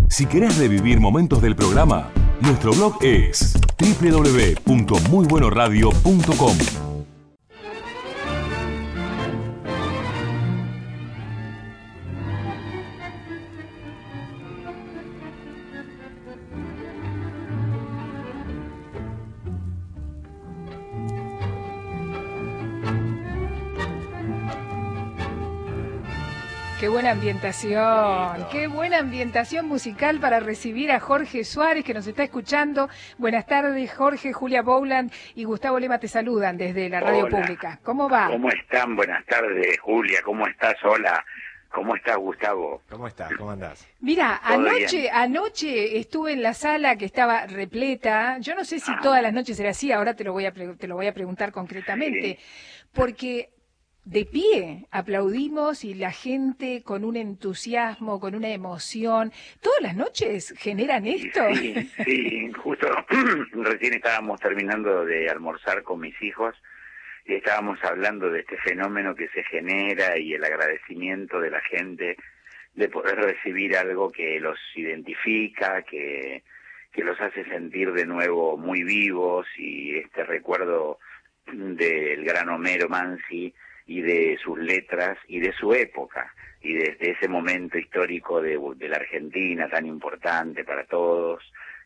Si querés revivir momentos del programa, nuestro blog es www.muybuenoradio.com. Qué buena ambientación musical para recibir a Jorge Suárez, que nos está escuchando. Buenas tardes, Jorge. Julia Bowland y Gustavo Lema te saludan desde la radio pública. ¿Cómo va? ¿Cómo están? Buenas tardes, Julia. ¿Cómo estás? Hola. ¿Cómo estás, Gustavo? ¿Cómo estás? ¿Cómo andás? Mira, anoche estuve en la sala que estaba repleta. Yo no sé si todas las noches era así, ahora te lo voy a preguntar concretamente, porque de pie aplaudimos y la gente con un entusiasmo, con una emoción. ¿Todas las noches generan esto? Sí, justo recién estábamos terminando de almorzar con mis hijos y estábamos hablando de este fenómeno que se genera y el agradecimiento de la gente de poder recibir algo que los identifica, que los hace sentir de nuevo muy vivos, y este recuerdo del gran Homero Mansi y de sus letras y de su época, y desde ese momento histórico de la Argentina tan importante para todos.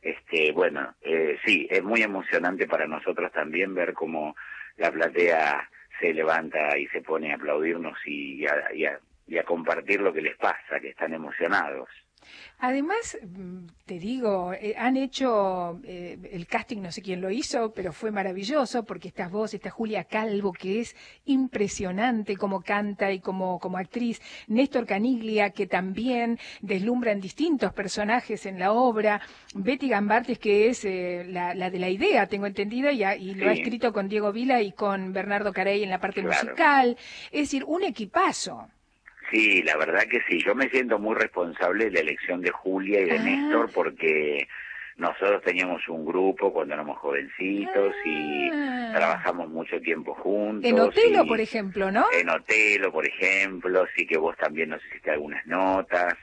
Sí, es muy emocionante para nosotros también ver cómo la platea se levanta y se pone a aplaudirnos y a compartir lo que les pasa, que están emocionados. Además, te digo, han hecho el casting, no sé quién lo hizo, pero fue maravilloso, porque estás vos, está Julia Calvo, que es impresionante como canta y como actriz, Néstor Caniglia, que también deslumbra en distintos personajes en la obra, Betty Gambartes, que es la de la idea, tengo entendida, y lo ha escrito con Diego Vila y con Bernardo Carey en la parte musical, es decir, un equipazo. Sí, la verdad que sí. Yo me siento muy responsable de la elección de Julia y de Néstor, porque nosotros teníamos un grupo cuando éramos jovencitos y trabajamos mucho tiempo juntos. En Otelo, por ejemplo, ¿no? En Otelo, por ejemplo, sí, que vos también nos hiciste algunas notas.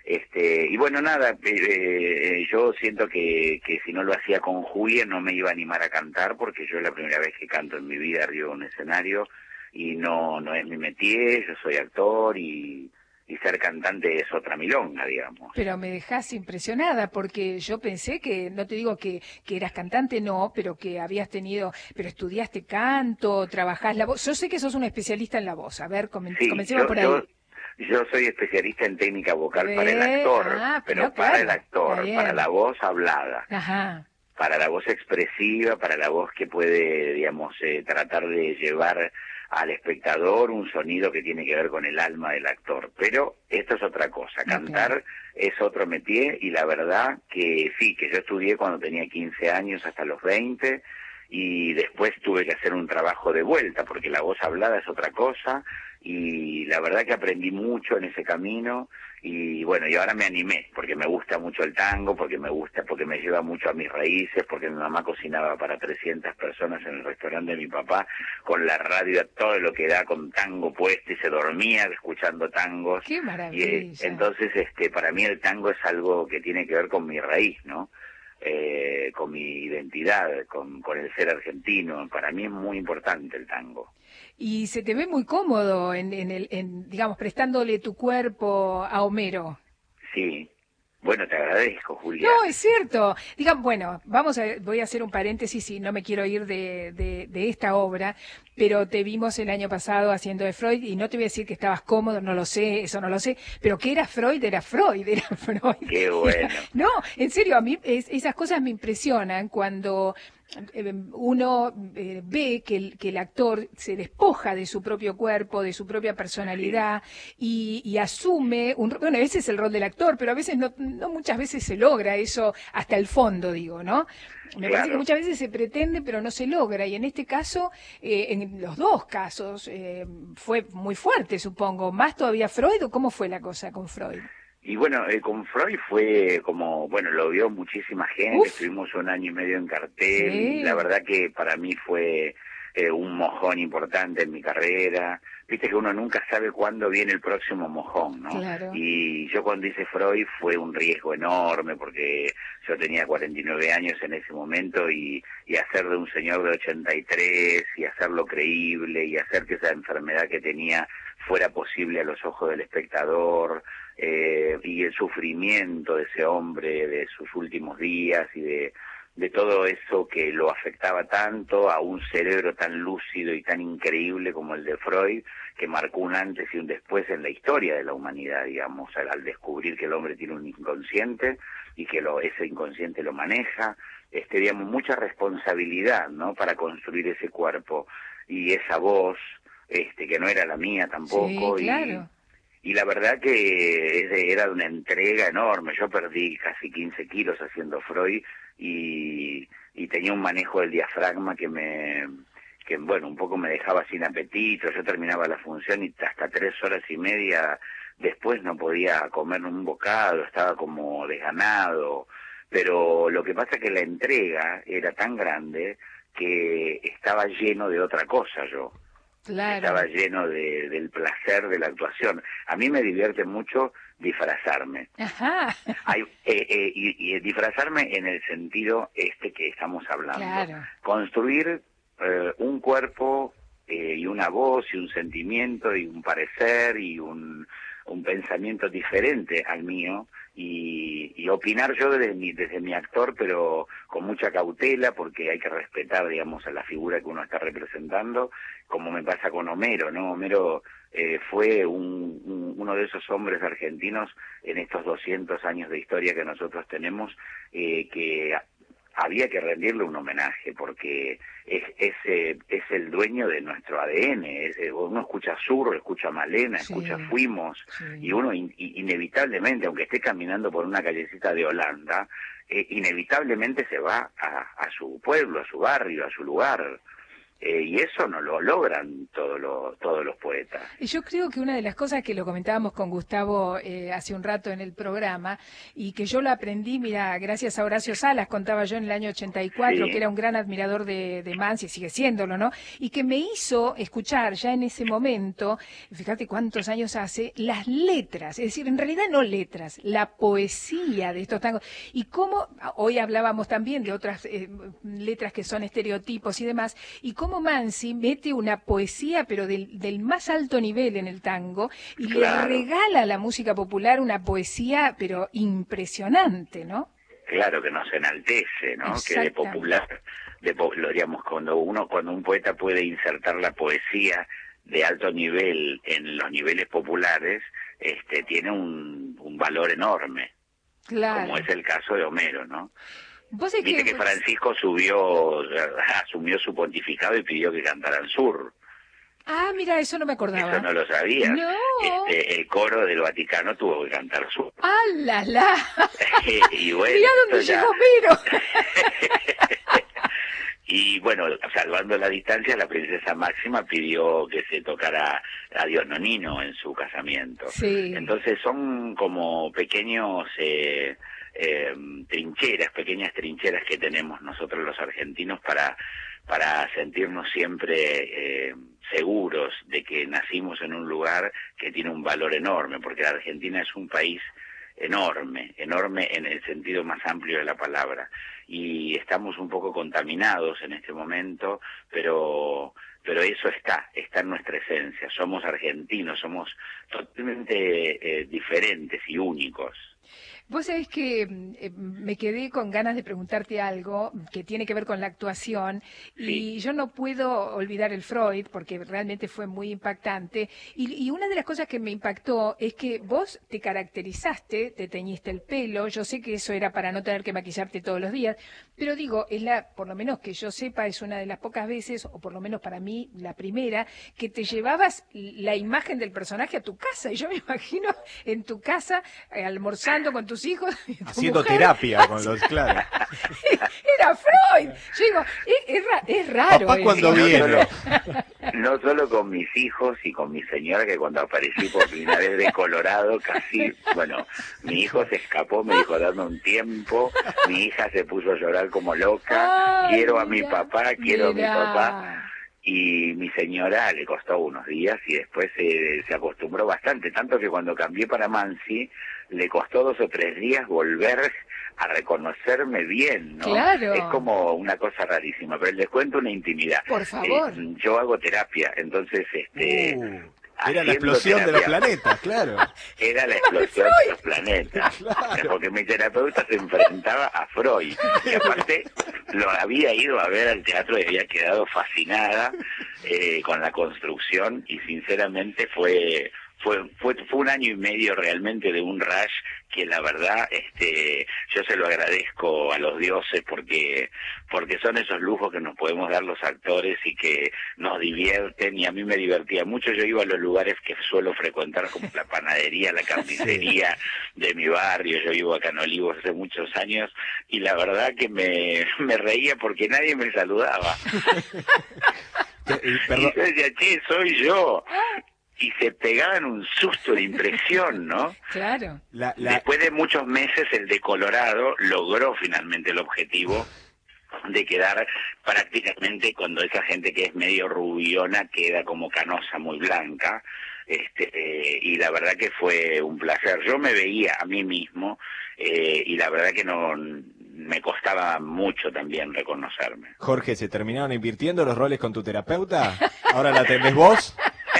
Y bueno, nada, yo siento que si no lo hacía con Julia no me iba a animar a cantar, porque yo es la primera vez que canto en mi vida arriba de un escenario. Y no es mi métier, yo soy actor y ser cantante es otra milonga, digamos. Pero me dejás impresionada, porque yo pensé que, no te digo que eras cantante, no, pero que habías pero estudiaste canto, trabajás la voz. Yo sé que sos un especialista en la voz. A ver, comencemos por ahí. Yo soy especialista en técnica vocal para el actor, pero para el actor, para la voz hablada. Ajá. Para la voz expresiva, para la voz que puede, digamos, tratar de llevar al espectador un sonido que tiene que ver con el alma del actor. Pero esto es otra cosa, cantar es otro métier, y la verdad que sí, que yo estudié cuando tenía 15 años hasta los 20, y después tuve que hacer un trabajo de vuelta, porque la voz hablada es otra cosa, y la verdad que aprendí mucho en ese camino. Y bueno, y ahora me animé, porque me gusta mucho el tango, porque me lleva mucho a mis raíces, porque mi mamá cocinaba para 300 personas en el restaurante de mi papá, con la radio a todo lo que da, con tango puesto, y se dormía escuchando tangos. ¡Qué maravilla! Y entonces, para mí el tango es algo que tiene que ver con mi raíz, ¿no? Con mi identidad, con el ser argentino. Para mí es muy importante el tango. Y se te ve muy cómodo digamos, prestándole tu cuerpo a Homero. Sí. Bueno, te agradezco, Julia. No, es cierto. Bueno, voy a hacer un paréntesis y no me quiero ir de esta obra, pero te vimos el año pasado haciendo de Freud, y no te voy a decir que estabas cómodo, no lo sé, eso no lo sé, pero que era Freud. Qué bueno. No, en serio, a mí esas cosas me impresionan cuando uno ve que el actor se despoja de su propio cuerpo, de su propia personalidad, y asume a veces es el rol del actor, pero a veces no muchas veces se logra eso hasta el fondo, digo, ¿no? Me parece que muchas veces se pretende, pero no se logra, y en este caso, en los dos casos, fue muy fuerte, supongo. ¿Más todavía Freud, o cómo fue la cosa con Freud? Y bueno, con Freud fue como, lo vio muchísima gente, estuvimos 1 año y medio en cartel, y la verdad que para mí fue un mojón importante en mi carrera. Viste que uno nunca sabe cuándo viene el próximo mojón, ¿no? Claro. Y yo cuando hice Freud fue un riesgo enorme porque yo tenía 49 años en ese momento y hacer de un señor de 83 y hacerlo creíble y hacer que esa enfermedad que tenía fuera posible a los ojos del espectador, y el sufrimiento de ese hombre, de sus últimos días y de todo eso que lo afectaba tanto a un cerebro tan lúcido y tan increíble como el de Freud, que marcó un antes y un después en la historia de la humanidad, digamos, al descubrir que el hombre tiene un inconsciente y que ese inconsciente lo maneja, digamos, mucha responsabilidad, ¿no?, para construir ese cuerpo y esa voz, que no era la mía tampoco. Sí, claro. Y la verdad que era de una entrega enorme. Yo perdí casi 15 kilos haciendo Freud y tenía un manejo del diafragma que bueno, un poco me dejaba sin apetito. Yo terminaba la función y hasta 3 horas y media después no podía comer un bocado, estaba como desganado. Pero lo que pasa es que la entrega era tan grande que estaba lleno de otra cosa yo. Claro. Estaba lleno del placer de la actuación. A mí me divierte mucho disfrazarme. Ajá. Y disfrazarme en el sentido que estamos hablando. Claro. Construir un cuerpo y una voz y un sentimiento y un parecer y un pensamiento diferente al mío y opinar yo desde mi actor, pero con mucha cautela porque hay que respetar, digamos, a la figura que uno está representando, como me pasa con Homero, ¿no? Homero fue uno de esos hombres argentinos en estos 200 años de historia que nosotros tenemos, que había que rendirle un homenaje porque es el dueño de nuestro ADN. Uno escucha Zurro, escucha Malena, escucha Fuimos, y uno inevitablemente, aunque esté caminando por una callecita de Holanda, inevitablemente se va a su pueblo, a su barrio, a su lugar. Y eso no lo logran todos los poetas. Y yo creo que una de las cosas que lo comentábamos con Gustavo hace un rato en el programa, y que yo lo aprendí, mira, gracias a Horacio Salas, contaba yo en el año 84, que era un gran admirador de Mansi, sigue siéndolo, ¿no? Y que me hizo escuchar ya en ese momento, fíjate cuántos años hace, las letras, es decir, en realidad no letras, la poesía de estos tangos. Y cómo, hoy hablábamos también de otras letras que son estereotipos y demás, y cómo Mansi mete una poesía, pero del más alto nivel en el tango, y le regala a la música popular una poesía, pero impresionante, ¿no? Claro, que nos enaltece, ¿no? Que de popular, digamos, cuando un poeta puede insertar la poesía de alto nivel en los niveles populares, tiene un valor enorme. Claro. Como es el caso de Homero, ¿no? Viste que Francisco asumió su pontificado y pidió que cantaran Sur. Ah, mira, eso no me acordaba. Eso no lo sabía. No. El coro del Vaticano tuvo que cantar Sur. ¡Ah, la, la! Y bueno, mirá dónde llegó Homero. Y bueno, salvando la distancia, la princesa Máxima pidió que se tocara Adiós Nonino en su casamiento. Sí. Entonces son como pequeños pequeñas trincheras que tenemos nosotros los argentinos para sentirnos siempre seguros de que nacimos en un lugar que tiene un valor enorme, porque la Argentina es un país enorme en el sentido más amplio de la palabra, y estamos un poco contaminados en este momento, pero eso está en nuestra esencia. Somos argentinos, somos totalmente diferentes y únicos. Vos sabés que me quedé con ganas de preguntarte algo que tiene que ver con la actuación, y yo no puedo olvidar el Freud porque realmente fue muy impactante, y una de las cosas que me impactó es que vos te caracterizaste, te teñiste el pelo. Yo sé que eso era para no tener que maquillarte todos los días, pero digo, por lo menos que yo sepa, es una de las pocas veces, o por lo menos para mí la primera, que te llevabas la imagen del personaje a tu casa, y yo me imagino en tu casa almorzando con tus hijos, haciendo terapia con los, claro. Era Freud. Yo digo, es raro. Papá cuando viene. No solo con mis hijos y con mi señora, que cuando aparecí por primera vez de Colorado, casi, bueno, mi hijo se escapó, me dijo, dame un tiempo, mi hija se puso a llorar como loca, quiero a mi papá, quiero a mi papá. y mi señora le costó unos días y después se acostumbró bastante, tanto que cuando cambié para Mansi le costó 2 o 3 días volver a reconocerme bien, ¿no? Claro. Es como una cosa rarísima, pero les cuento una intimidad. Por favor. Yo hago terapia, entonces era la explosión de los planetas, claro. Era la explosión de los planetas. Claro. Porque mi terapeuta se enfrentaba a Freud. Y aparte lo había ido a ver al teatro y había quedado fascinada con la construcción y sinceramente fue 1 año y medio realmente de un rush que la verdad yo se lo agradezco a los dioses porque son esos lujos que nos podemos dar los actores y que nos divierten, y a mí me divertía mucho. Yo iba a los lugares que suelo frecuentar como la panadería, la carnicería de mi barrio. Yo vivo acá en Olivos hace muchos años y la verdad que me reía porque nadie me saludaba. Y yo decía, che, soy yo. Y se pegaban un susto de impresión, ¿no? Claro. Después de muchos meses, el de Colorado logró finalmente el objetivo de quedar prácticamente, cuando esa gente que es medio rubiona queda como canosa, muy blanca, y la verdad que fue un placer. Yo me veía a mí mismo, y la verdad que no me costaba mucho también reconocerme. Jorge, ¿se terminaron invirtiendo los roles con tu terapeuta? ¿Ahora la tenés vos?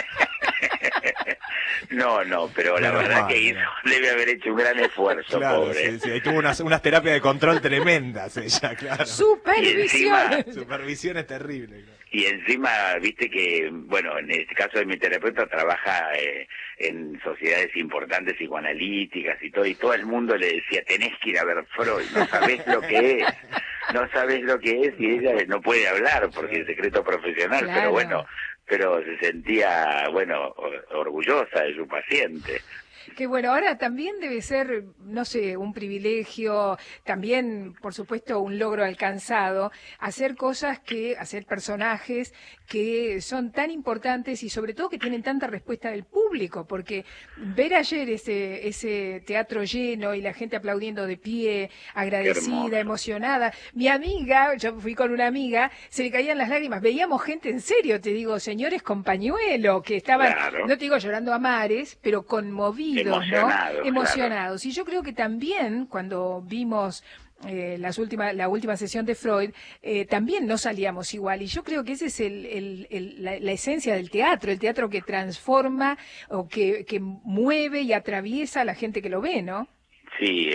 No, pero la verdad que debe haber hecho un gran esfuerzo, claro, pobre. Sí, tuvo unas terapias de control tremendas ella, claro. Supervisión es terrible. Claro. Y encima, viste que, bueno, en este caso de mi terapeuta trabaja en sociedades importantes psicoanalíticas y todo el mundo le decía, tenés que ir a ver Freud, no sabés lo que es, y ella no puede hablar porque es secreto profesional, claro. Pero bueno, se sentía, orgullosa de su paciente. Que bueno, ahora también debe ser, no sé, un privilegio, también, por supuesto, un logro alcanzado, hacer personajes que son tan importantes y sobre todo que tienen tanta respuesta del público, porque ver ayer ese teatro lleno y la gente aplaudiendo de pie, agradecida, emocionada. Mi amiga, yo fui con una amiga, se le caían las lágrimas, veíamos gente en serio, te digo, señores con pañuelo, que estaban, no te digo llorando a mares, pero conmovidos. Emocionados. Claro. Y yo creo que también cuando vimos la última sesión de Freud, también no salíamos igual. Y yo creo que ese es la esencia del teatro, el teatro que transforma o que mueve y atraviesa a la gente que lo ve, ¿no? Sí,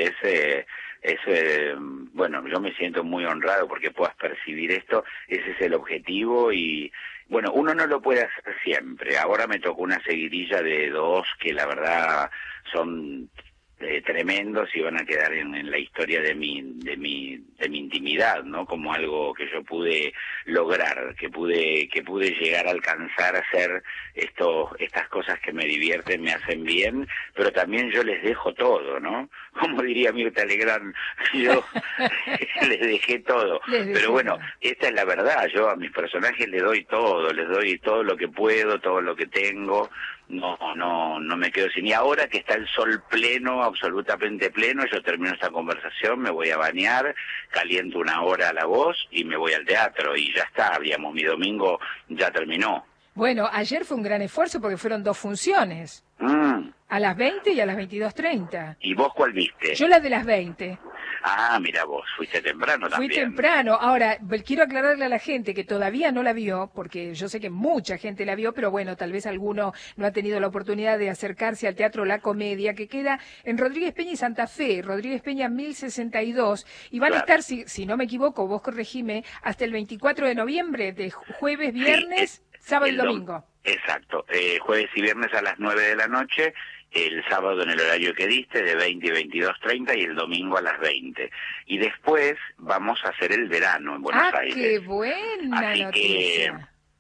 yo me siento muy honrado porque puedas percibir esto. Ese es el objetivo y bueno, uno no lo puede hacer siempre. Ahora me tocó una seguidilla de 2 que la verdad son tremendos y van a quedar en la historia de mi intimidad, ¿no? Como algo que yo pude lograr, que pude llegar a alcanzar a hacer estas cosas que me divierten, me hacen bien, pero también yo les dejo todo, ¿no? Como diría Mirta Legrand, yo les dejé todo. Pero bueno, esta es la verdad, yo a mis personajes les doy todo lo que puedo, todo lo que tengo. No me quedo sin. Y ahora que está el sol pleno, absolutamente pleno, yo termino esta conversación, me voy a bañar, caliento 1 hora la voz y me voy al teatro y ya está, digamos, mi domingo ya terminó. Bueno, ayer fue un gran esfuerzo porque fueron 2 funciones. A las 20 y a las 22:30. ¿Y vos cuál viste? Yo la de las 20. Ah, mira vos, fuiste temprano también. Fui temprano. Ahora, quiero aclararle a la gente que todavía no la vio, porque yo sé que mucha gente la vio, pero bueno, tal vez alguno no ha tenido la oportunidad de acercarse al Teatro La Comedia, que queda en Rodríguez Peña y Santa Fe, Rodríguez Peña 1062, y van a estar, si no me equivoco, vos corregime, hasta el 24 de noviembre, de jueves, viernes, sábado y domingo. Exacto, jueves y viernes a las 9 de la noche, el sábado en el horario que diste, de 20 y 22:30, y el domingo a las 20. Y después vamos a hacer el verano en Buenos Aires. ¡Qué buena noticia!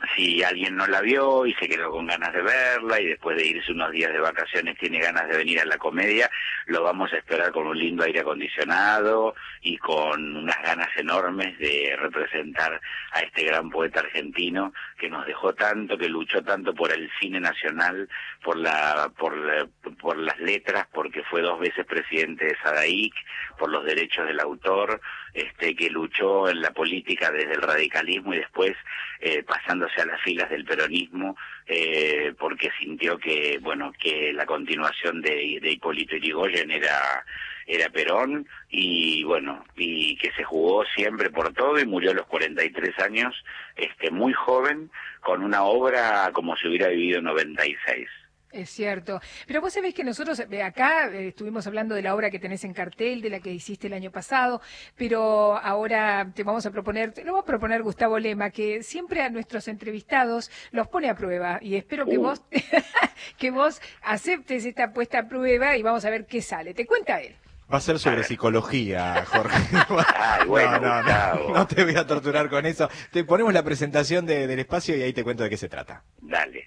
si alguien no la vio y se quedó con ganas de verla y después de irse unos días de vacaciones tiene ganas de venir a la comedia, lo vamos a esperar con un lindo aire acondicionado y con unas ganas enormes de representar a este gran poeta argentino que nos dejó tanto, que luchó tanto por el cine nacional, por las letras, porque fue 2 veces presidente de SADAIC, por los derechos del autor, que luchó en la política desde el radicalismo y después pasándose a las filas del peronismo, porque sintió que la continuación de Hipólito Yrigoyen era Perón, y que se jugó siempre por todo y murió a los 43 años, muy joven, con una obra como si hubiera vivido 96. Es cierto. Pero vos sabés que nosotros acá estuvimos hablando de la obra que tenés en cartel, de la que hiciste el año pasado, pero ahora te lo va a proponer Gustavo Lema, que siempre a nuestros entrevistados los pone a prueba, y espero que vos que vos aceptes esta puesta a prueba y vamos a ver qué sale. Te cuenta él. Va a ser sobre psicología, Jorge. Ay, bueno, no te voy a torturar con eso. Te ponemos la presentación del espacio y ahí te cuento de qué se trata. Dale.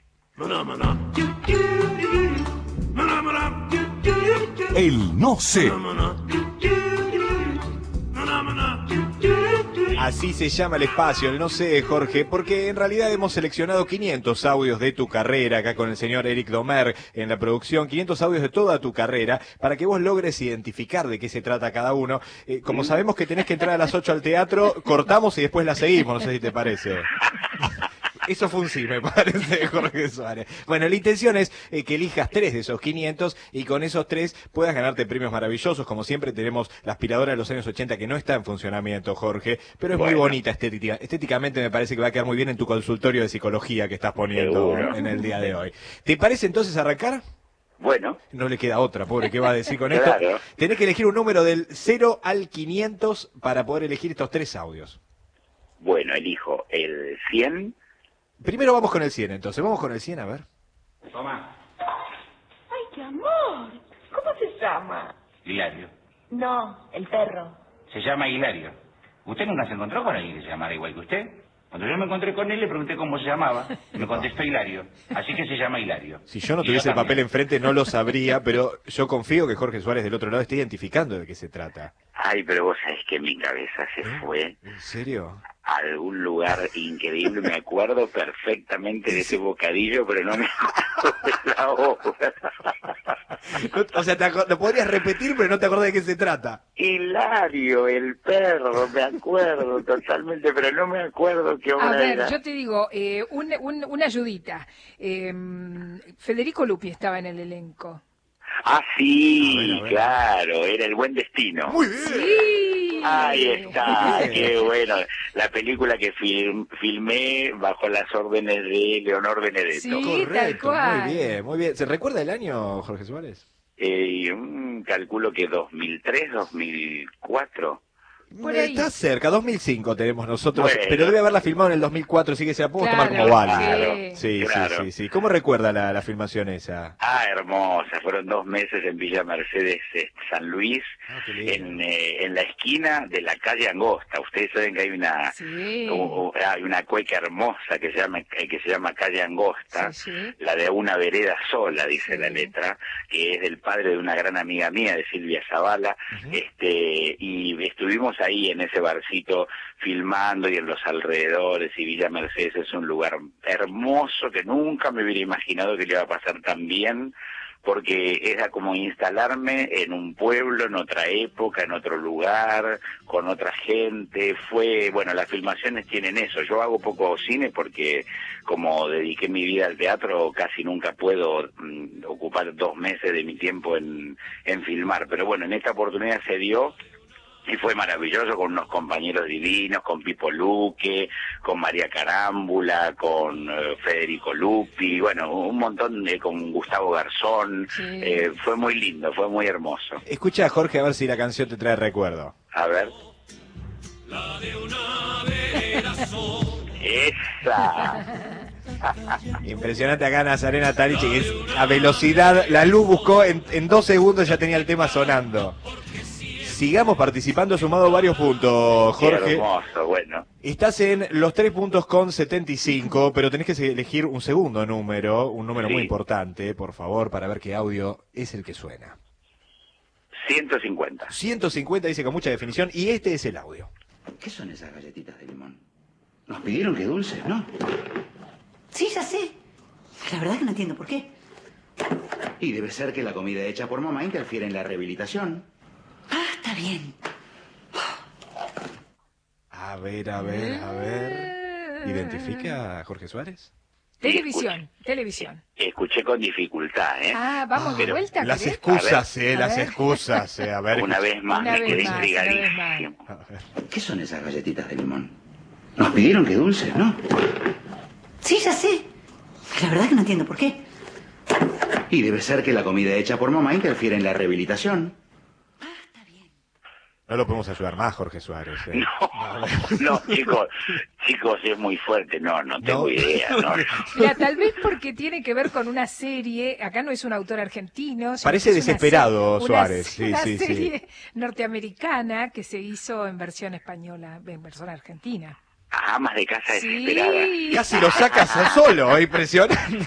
El no sé. Así se llama el espacio, el no sé, Jorge, porque en realidad hemos seleccionado 500 audios de tu carrera, acá con el señor Eric Domer en la producción, 500 audios de toda tu carrera, para que vos logres identificar de qué se trata cada uno. Como sabemos que tenés que entrar a las 8 al teatro, cortamos y después la seguimos, no sé si te parece. Eso fue un sí, me parece, Jorge Suárez. Bueno, la intención es que elijas 3 de esos 500 y con esos 3 puedas ganarte premios maravillosos. Como siempre tenemos la aspiradora de los años 80 que no está en funcionamiento, Jorge, pero es muy bonita estéticamente. Me parece que va a quedar muy bien en tu consultorio de psicología que estás poniendo en el día de hoy. ¿Te parece entonces arrancar? Bueno. No le queda otra, pobre, ¿qué va a decir con Claro. esto? Tenés que elegir un número del 0 al 500 para poder elegir estos 3 audios. Bueno, elijo el 100. Primero vamos con el 100, entonces. Vamos con el 100, a ver. Toma, ¡Ay, qué amor! ¿Cómo se llama? Hilario. No, el perro. Se llama Hilario. ¿Usted nunca se encontró con alguien que se llamara igual que usted? Cuando yo me encontré con él le pregunté cómo se llamaba. Me contestó Hilario. Así que se llama Hilario. Si yo no Y tuviese el papel también. enfrente no lo sabría, pero yo confío que Jorge Suárez del otro lado esté identificando de qué se trata. Ay, pero vos sabés que mi cabeza se fue ¿En serio? a algún lugar increíble. Me acuerdo perfectamente de ese bocadillo, pero no me acuerdo de la obra. O sea, lo podrías repetir, pero no te acordás de qué se trata. Hilario, el perro, me acuerdo totalmente, pero no me acuerdo qué obra A ver, era. yo te digo, una ayudita. Federico Lupi estaba en el elenco. Ah, sí, A ver. claro, era El Buen Destino. Muy bien. Sí. Ahí está, Bien. qué bueno. La película que filmé bajo las órdenes de Leonor Benedetto. Sí. tal Correcto, cual. muy bien, muy bien. ¿Se recuerda el año, Jorge Suárez? Calculo que 2003, 2004. Por ahí. Está cerca, 2005 tenemos nosotros, Bueno. pero debe haberla filmado en el 2004, así que se la puedo tomar Claro, como válida. claro. Sí, Claro. sí. ¿Cómo recuerda la filmación esa? Ah, hermosa. Fueron 2 meses en Villa Mercedes, San Luis, Ah, qué lindo. en la esquina de la calle Angosta. Ustedes saben que hay una Sí. hay una cueca hermosa que se llama calle Angosta, Sí, sí. la de una vereda sola, dice Sí. la letra, que es del padre de una gran amiga mía, de Silvia Zavala, y estuvimos ahí en ese barcito filmando y en los alrededores, y Villa Mercedes es un lugar hermoso que nunca me hubiera imaginado que le iba a pasar tan bien, porque era como instalarme en un pueblo, en otra época, en otro lugar, con otra gente. Las filmaciones tienen eso. Yo hago poco cine porque como dediqué mi vida al teatro, casi nunca puedo ocupar 2 meses de mi tiempo en filmar. Pero bueno, en esta oportunidad se dio. Y fue maravilloso, con unos compañeros divinos, con Pipo Luque, con María Carámbula, con Federico Lupi, bueno, un montón, con Gustavo Garzón. Sí. Fue muy lindo, fue muy hermoso. Escucha, Jorge, a ver si la canción te trae recuerdo. A ver. ¡Esa! Impresionante acá Nazarena Tarichi, que es a velocidad, la luz buscó, en 2 segundos ya tenía el tema sonando. sigamos participando, has sumado varios puntos, Qué Jorge. hermoso, bueno. Estás en los 3 puntos con 75, pero tenés que elegir un segundo número, un número muy importante, por favor, para ver qué audio es el que suena. 150. 150 dice con mucha definición, y este es el audio. ¿Qué son esas galletitas de limón? Nos pidieron que dulces, ¿no? Sí, ya sé. La verdad que no entiendo por qué. Y debe ser que la comida hecha por mamá interfiere en la rehabilitación. Ah, está bien. A ver. ¿Identifica a Jorge Suárez? Televisión. Escuché con dificultad, ¿eh? Ah, vamos de vuelta, Las ¿querés? excusas, A las ver. excusas, a ver. Una vez más Una me vez quedé más, intrigadísimo. A ver. ¿Qué son esas galletitas de limón? Nos pidieron que dulces, ¿no? Sí, ya sé. La verdad que no entiendo por qué. Y debe ser que la comida hecha por mamá interfiere en la rehabilitación. Ah, está bien. No lo podemos ayudar más, Jorge Suárez. No, chicos, es muy fuerte, no tengo idea, no. Mira, tal vez porque tiene que ver con una serie, acá no es un autor argentino. Sino Parece que es una desesperado, una Suárez, sí, una sí, sí. serie norteamericana que se hizo en versión española, en versión argentina. Amas de casa desesperada. Sí. Casi lo sacas solo, impresionante.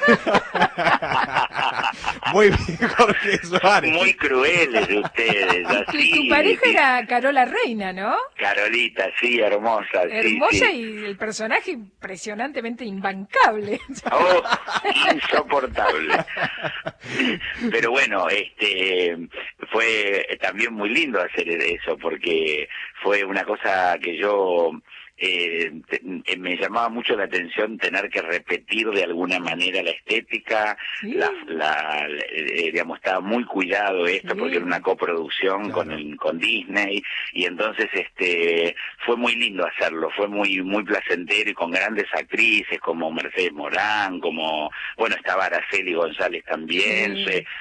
Muy bien, Jorge Suárez. Muy crueles de ustedes, Que así. tu pareja era Carola Reina, ¿no? Carolita, sí, hermosa. Hermosa sí. y el personaje impresionantemente imbancable. Oh, insoportable. Pero bueno, fue también muy lindo hacer eso, porque fue una cosa que yo me llamaba mucho la atención tener que repetir de alguna manera la estética, Sí. digamos, estaba muy cuidado esto, Sí. porque era una coproducción Claro. con Disney, y entonces fue muy lindo hacerlo, fue muy muy placentero, y con grandes actrices como Mercedes Morán, como, bueno, estaba Araceli González también,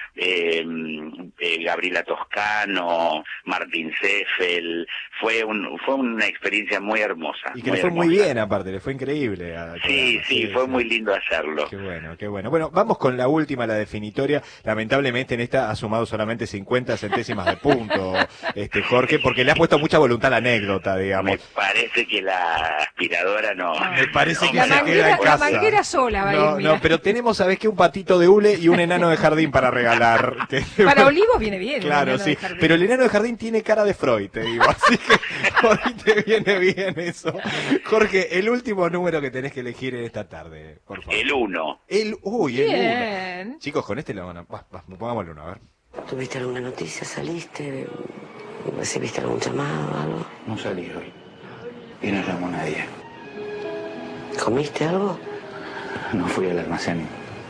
Sí. Gabriela Toscano, Martín Seffel, fue una experiencia muy hermosa. Y que le fue muy bien, aparte, le fue increíble. Sí, fue muy lindo hacerlo. Qué bueno, qué bueno. Bueno, vamos con la última, la definitoria. Lamentablemente en esta ha sumado solamente 50 centésimas de punto, Jorge, porque le ha puesto mucha voluntad a la anécdota, digamos. Me parece que la aspiradora no. Me parece que La se queda manguera, en casa. la manguera sola va a ir, mira. No, pero tenemos, ¿sabés qué? Un patito de hule y un enano de jardín para regalar. Para Olivos viene bien. Claro, un enano sí. de jardín. Pero el enano de jardín tiene cara de Freud, te digo. Así que por ahí te viene bien eso. Jorge, el último número que tenés que elegir en esta tarde, por favor. El 1. El 1. Bien. Chicos, con este lo van a... Pongamos el 1, a ver. ¿Tuviste alguna noticia? ¿Saliste? ¿Recibiste algún llamado o algo? No salí hoy. Y no llamó a nadie. ¿Comiste algo? No fui al almacén.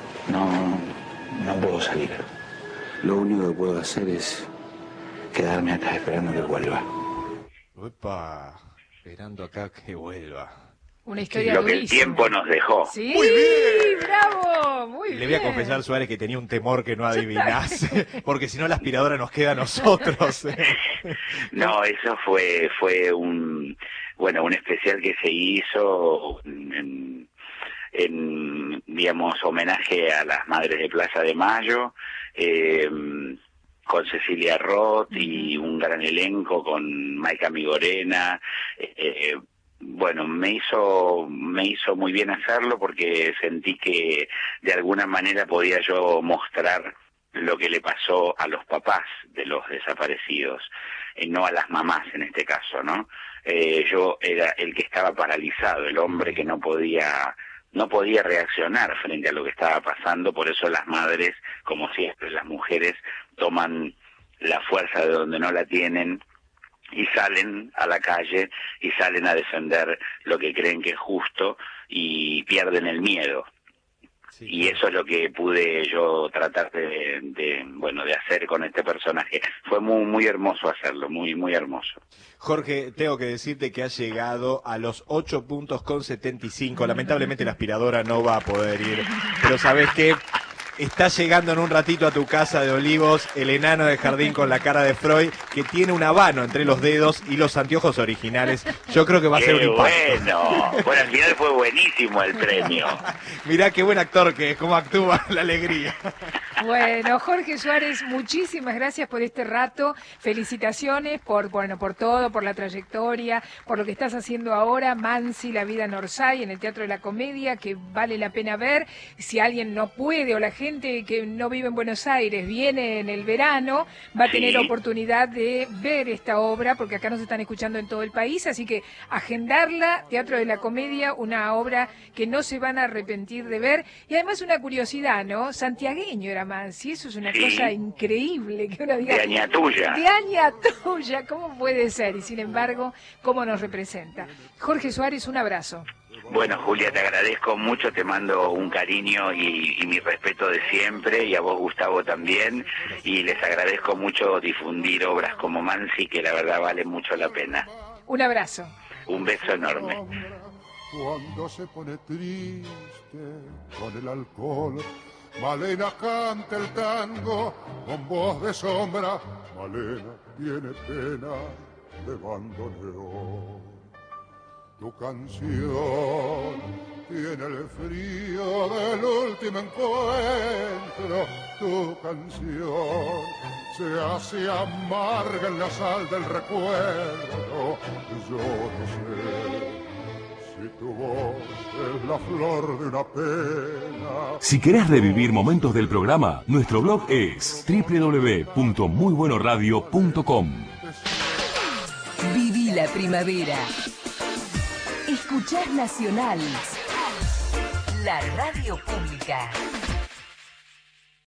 No puedo salir. Lo único que puedo hacer es quedarme acá esperando que vuelva. Uepa, esperando acá que vuelva. Una historia Lo que el durísima. tiempo nos dejó. Sí, Muy bien. bravo, muy bien. Le voy a confesar, Suárez, que tenía un temor que no adivinase, porque si no la aspiradora nos queda a nosotros. No, eso fue un especial que se hizo en digamos, homenaje a las Madres de Plaza de Mayo, con Cecilia Roth y un gran elenco, con Maika Migorena. Bueno, me hizo muy bien hacerlo, porque sentí que de alguna manera podía yo mostrar lo que le pasó a los papás de los desaparecidos, no a las mamás en este caso, ¿no? Yo era el que estaba paralizado, el hombre que no podía reaccionar frente a lo que estaba pasando. Por eso las madres, como siempre, las mujeres toman la fuerza de donde no la tienen y salen a la calle y salen a defender lo que creen que es justo y pierden el miedo. Sí, Y claro. eso es lo que pude yo tratar de hacer con este personaje. Fue muy hermoso hacerlo, muy hermoso. Jorge, tengo que decirte que has llegado a los 8 puntos con 75. Lamentablemente la aspiradora no va a poder ir, pero ¿sabés qué? Está llegando en un ratito a tu casa de Olivos el enano de jardín con la cara de Freud, que tiene un habano entre los dedos y los anteojos originales. Yo creo que va a ser un ¡Qué impacto. bueno! Al final fue buenísimo el premio. Mirá qué buen actor que es, cómo actúa la alegría. Bueno, Jorge Suárez, muchísimas gracias por este rato. Felicitaciones por todo, por la trayectoria, por lo que estás haciendo ahora. Mansi, La vida en Orsay, en el Teatro de la Comedia, que vale la pena ver. Si alguien no puede o la gente que no vive en Buenos Aires viene en el verano, va a tener oportunidad de ver esta obra, porque acá nos están escuchando en todo el país. Así que agendarla, Teatro de la Comedia, una obra que no se van a arrepentir de ver. Y además una curiosidad, ¿no? Santiagueño era Mansi, eso es una cosa increíble que uno diga. De Añatuya. De Añatuya, ¿cómo puede ser? Y sin embargo, ¿cómo nos representa? Jorge Suárez, un abrazo. Bueno, Julia, te agradezco mucho, te mando un cariño y mi respeto de siempre, y a vos, Gustavo, también, y les agradezco mucho difundir obras como Mansi, que la verdad vale mucho la pena. Un abrazo. Un beso enorme. Cuando se pone triste con el alcohol, Malena canta el tango con voz de sombra. Malena tiene pena de bandoneón. Tu canción tiene el frío del último encuentro. Tu canción se hace amarga en la sal del recuerdo. Yo no sé si tu voz es la flor de una pena. Si querés revivir momentos del programa, nuestro blog es www.muybuenoradio.com. Viví la primavera. Escuchar Nacional, la radio pública.